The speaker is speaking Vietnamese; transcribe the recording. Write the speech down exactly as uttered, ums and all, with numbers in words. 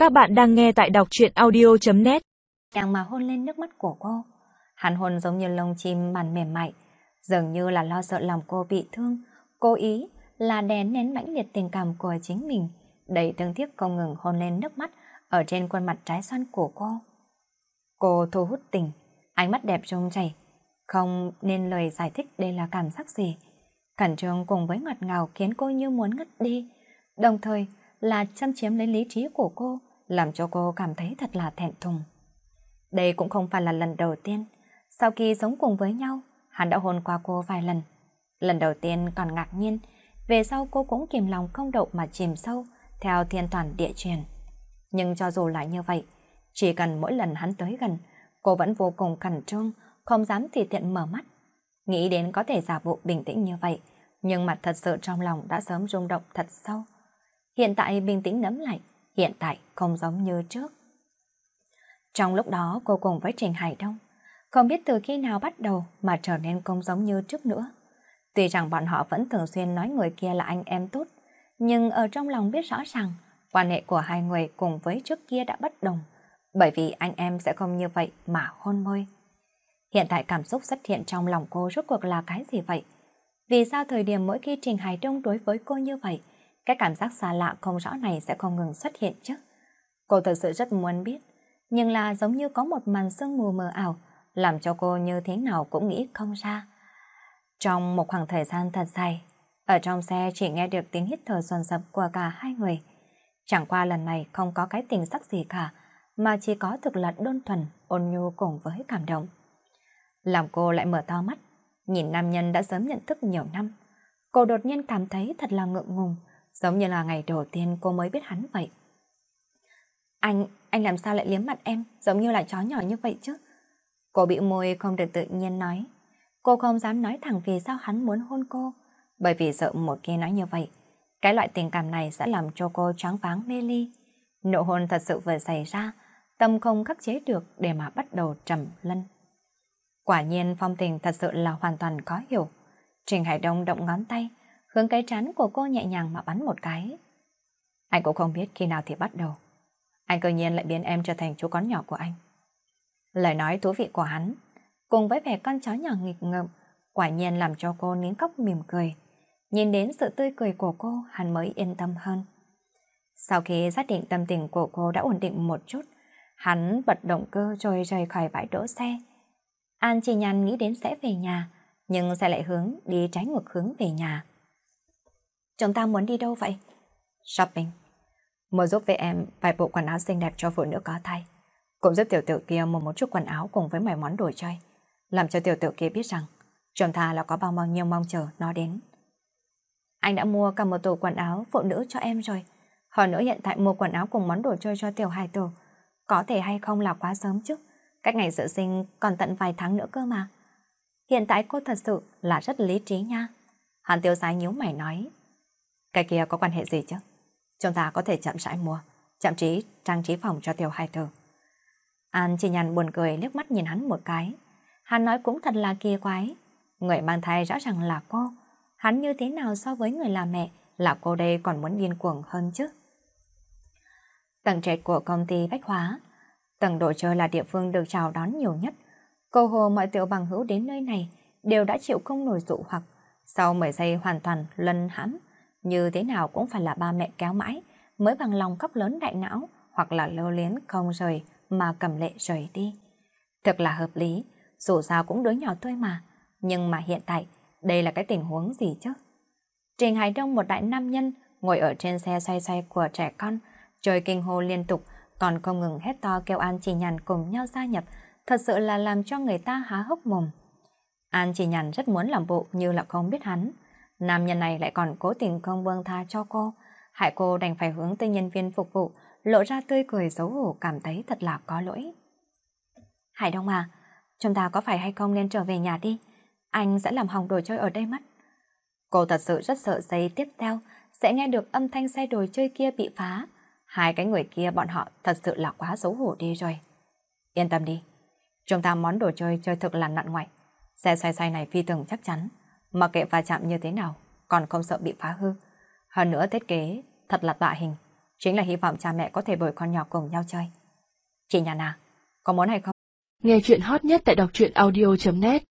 Các bạn đang nghe tại đọc truyện audio chấm net. Nhàng mà hôn lên nước mắt của cô. Hắn hôn giống như lông chim màn mềm mại, dường như là lo sợ lòng cô bị thương, cố ý là đè nén mãnh liệt tình cảm của chính mình, đầy thương tiếc không ngừng hôn lên nước mắt ở trên khuôn mặt trái xoan của cô. Cô thu hút tình, ánh mắt đẹp trông chảy, không nên lời giải thích đây là cảm giác gì. Khẩn trương cùng với ngọt ngào khiến cô như muốn ngất đi, đồng thời là châm chiếm lấy lý trí của cô, làm cho cô cảm thấy thật là thẹn thùng. Đây cũng không phải là lần đầu tiên, sau khi sống cùng với nhau, hắn đã hôn qua cô vài lần. Lần đầu tiên còn ngạc nhiên, về sau cô cũng kìm lòng không đậu mà chìm sâu theo thiên toàn địa truyền. Nhưng cho dù là như vậy, chỉ cần mỗi lần hắn tới gần, cô vẫn vô cùng khẩn trương, không dám tùy tiện mở mắt. Nghĩ đến có thể giả bộ bình tĩnh như vậy, nhưng mặt thật sự trong lòng đã sớm rung động thật sâu. Hiện tại bình tĩnh nấm lại, hiện tại không giống như trước. Trong lúc đó cô cùng với Trình Hải Đông, không biết từ khi nào bắt đầu mà trở nên không giống như trước nữa. Tuy rằng bọn họ vẫn thường xuyên nói người kia là anh em tốt, nhưng ở trong lòng biết rõ ràng quan hệ của hai người cùng với trước kia đã bất đồng, bởi vì anh em sẽ không như vậy mà hôn môi. Hiện tại cảm xúc xuất hiện trong lòng cô rốt cuộc là cái gì vậy? Vì sao thời điểm mỗi khi Trình Hải Đông đối với cô như vậy, cái cảm giác xa lạ không rõ này sẽ không ngừng xuất hiện chứ? Cô thật sự rất muốn biết, nhưng là giống như có một màn sương mù mờ ảo, làm cho cô như thế nào cũng nghĩ không ra. Trong một khoảng thời gian thật dài, ở trong xe chỉ nghe được tiếng hít thở dồn dập của cả hai người. Chẳng qua lần này không có cái tình sắc gì cả, mà chỉ có thực là đơn thuần, ôn nhu cùng với cảm động. Làm cô lại mở to mắt, nhìn nam nhân đã sớm nhận thức nhiều năm. Cô đột nhiên cảm thấy thật là ngượng ngùng, giống như là ngày đầu tiên cô mới biết hắn vậy. Anh, anh làm sao lại liếm mặt em, giống như là chó nhỏ như vậy chứ? Cô bĩu môi không được tự nhiên nói. Cô không dám nói thẳng vì sao hắn muốn hôn cô, bởi vì sợ một khi nói như vậy, cái loại tình cảm này sẽ làm cho cô choáng váng mê ly. Nụ hôn thật sự vừa xảy ra, tâm không khắc chế được để mà bắt đầu trầm lân. Quả nhiên phong tình thật sự là hoàn toàn khó hiểu. Trình Hải Đông động ngón tay, hướng cái trán của cô nhẹ nhàng mà bắn một cái. Anh cũng không biết khi nào thì bắt đầu. Anh cơ nhiên lại biến em trở thành chú con nhỏ của anh. Lời nói thú vị của hắn, cùng với vẻ con chó nhỏ nghịch ngợm, quả nhiên làm cho cô nín cốc mỉm cười. Nhìn đến sự tươi cười của cô, hắn mới yên tâm hơn. Sau khi xác định tâm tình của cô đã ổn định một chút, hắn bật động cơ rồi rời khỏi bãi đỗ xe. An Chi Nhan nghĩ đến sẽ về nhà, nhưng sẽ lại hướng đi trái ngược hướng về nhà. Chúng ta muốn đi đâu vậy? Shopping. Mua giúp với em vài bộ quần áo xinh đẹp cho phụ nữ có thai. Cũng giúp tiểu tử kia mua một chút quần áo cùng với mấy món đồ chơi, làm cho tiểu tử kia biết rằng chúng ta là có bao bao nhiêu mong chờ nó đến. Anh đã mua cả một tủ quần áo phụ nữ cho em rồi. Hơn nữa hiện tại mua quần áo cùng món đồ chơi cho tiểu hài tử, có thể hay không là quá sớm chứ? Cách ngày dự sinh còn tận vài tháng nữa cơ mà. Hiện tại cô thật sự là rất lý trí nha. Hàn Tiêu Sái nhíu mày nói. Cái kia có quan hệ gì chứ? Chúng ta có thể chậm rãi mua, chậm trí trang trí phòng cho tiểu hài tử. An Chi Nhan buồn cười liếc mắt nhìn hắn một cái. Hắn nói cũng thật là kỳ quái. Người mang thai rõ ràng là cô. Hắn như thế nào so với người làm mẹ là cô đây còn muốn điên cuồng hơn chứ? Tầng trệt của công ty bách hóa, tầng đồ chơi là địa phương được chào đón nhiều nhất. Cầu hồ mọi tiểu bằng hữu đến nơi này đều đã chịu không nổi dụ hoặc. Sau mười giây hoàn toàn lân hãm, như thế nào cũng phải là ba mẹ kéo mãi mới bằng lòng khóc lớn đại não, hoặc là lưu luyến không rời mà cầm lệ rời đi. Thật là hợp lý, dù sao cũng đứa nhỏ thôi mà. Nhưng mà hiện tại, đây là cái tình huống gì chứ? Trình Hải Đông, một đại nam nhân, ngồi ở trên xe xoay xoay của trẻ con, trời kinh hô liên tục, còn không ngừng hét to kêu An Chi Nhàn cùng nhau gia nhập, thật sự là làm cho người ta há hốc mồm. An Chi Nhàn rất muốn làm bộ như là không biết hắn. Nam nhân này lại còn cố tình không buông tha cho cô, hại cô đành phải hướng tới nhân viên phục vụ, lộ ra tươi cười xấu hổ, cảm thấy thật là có lỗi. Hải Đông à, chúng ta có phải hay không nên trở về nhà đi? Anh sẽ làm hỏng đồ chơi ở đây mất. Cô thật sự rất sợ giây tiếp theo sẽ nghe được âm thanh xe đồ chơi kia bị phá. Hai cái người kia bọn họ thật sự là quá xấu hổ đi rồi. Yên tâm đi, chúng ta món đồ chơi chơi thực là nặn ngoại. Xe xoay xoay này phi thường chắc chắn, mặc kệ va chạm như thế nào, còn không sợ bị phá hư. Hơn nữa thiết kế thật là tạ hình, chính là hy vọng cha mẹ có thể bồi con nhỏ cùng nhau chơi. Chị nhà nàng, có muốn hay không? Nghe chuyện hot nhất tại đọc truyện audio chấm net